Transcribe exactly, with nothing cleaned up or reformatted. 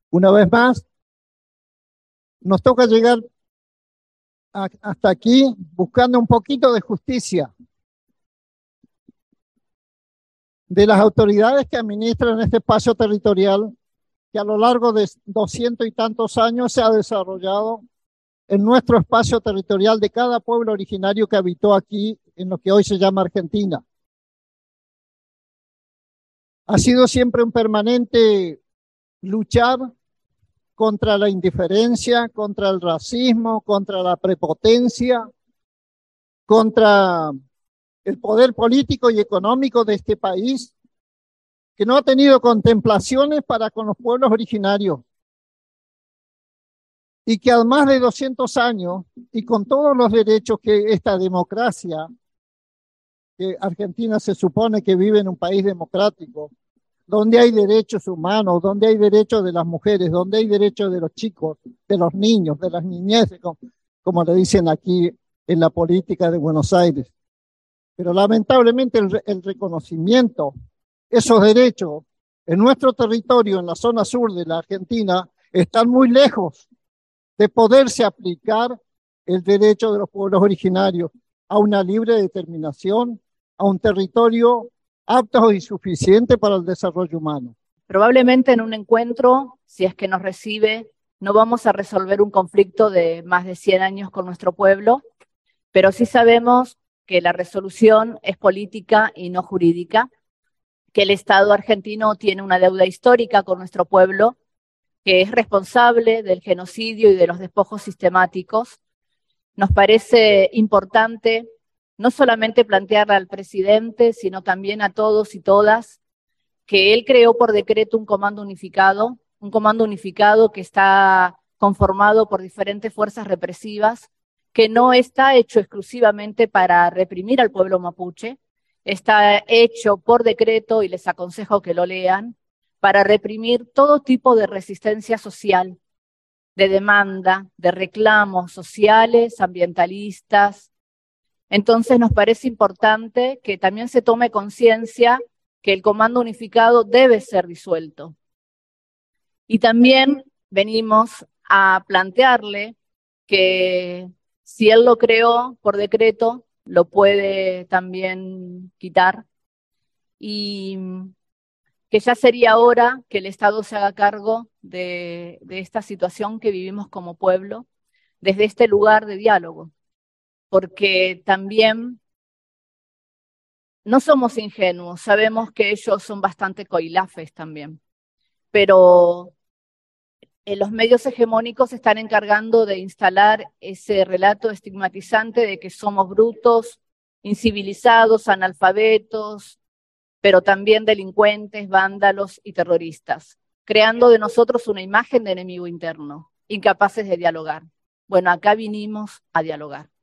Una vez más, nos toca llegar a, hasta aquí buscando un poquito de justicia de las autoridades que administran este espacio territorial que a lo largo de doscientos y tantos años se ha desarrollado en nuestro espacio territorial de cada pueblo originario que habitó aquí en lo que hoy se llama Argentina. Ha sido siempre un permanente luchar contra la indiferencia, contra el racismo, contra la prepotencia, contra el poder político y económico de este país, que no ha tenido contemplaciones para con los pueblos originarios, y que a más de doscientos años, y con todos los derechos que esta democracia, que Argentina se supone que vive en un país democrático, donde hay derechos humanos, donde hay derechos de las mujeres, donde hay derechos de los chicos, de los niños, de las niñeces, como, como le dicen aquí en la política de Buenos Aires. Pero lamentablemente el, el reconocimiento, esos derechos en nuestro territorio, en la zona sur de la Argentina, están muy lejos de poderse aplicar el derecho de los pueblos originarios a una libre determinación, a un territorio apto y suficiente para el desarrollo humano. Probablemente en un encuentro, si es que nos recibe, no vamos a resolver un conflicto de más de cien años con nuestro pueblo, pero sí sabemos que la resolución es política y no jurídica, que el Estado argentino tiene una deuda histórica con nuestro pueblo, que es responsable del genocidio y de los despojos sistemáticos. Nos parece importante no solamente plantearle al presidente, sino también a todos y todas, que él creó por decreto un comando unificado, un comando unificado que está conformado por diferentes fuerzas represivas, que no está hecho exclusivamente para reprimir al pueblo mapuche, está hecho por decreto, y les aconsejo que lo lean, para reprimir todo tipo de resistencia social, de demanda, de reclamos sociales, ambientalistas. Entonces nos parece importante que también se tome conciencia que el comando unificado debe ser disuelto. Y también venimos a plantearle que si él lo creó por decreto, lo puede también quitar, y que ya sería hora que el Estado se haga cargo de, de esta situación que vivimos como pueblo, desde este lugar de diálogo, porque también no somos ingenuos, sabemos que ellos son bastante coilafes también, pero los medios hegemónicos se están encargando de instalar ese relato estigmatizante de que somos brutos, incivilizados, analfabetos, pero también delincuentes, vándalos y terroristas, creando de nosotros una imagen de enemigo interno, incapaces de dialogar. Bueno, acá vinimos a dialogar.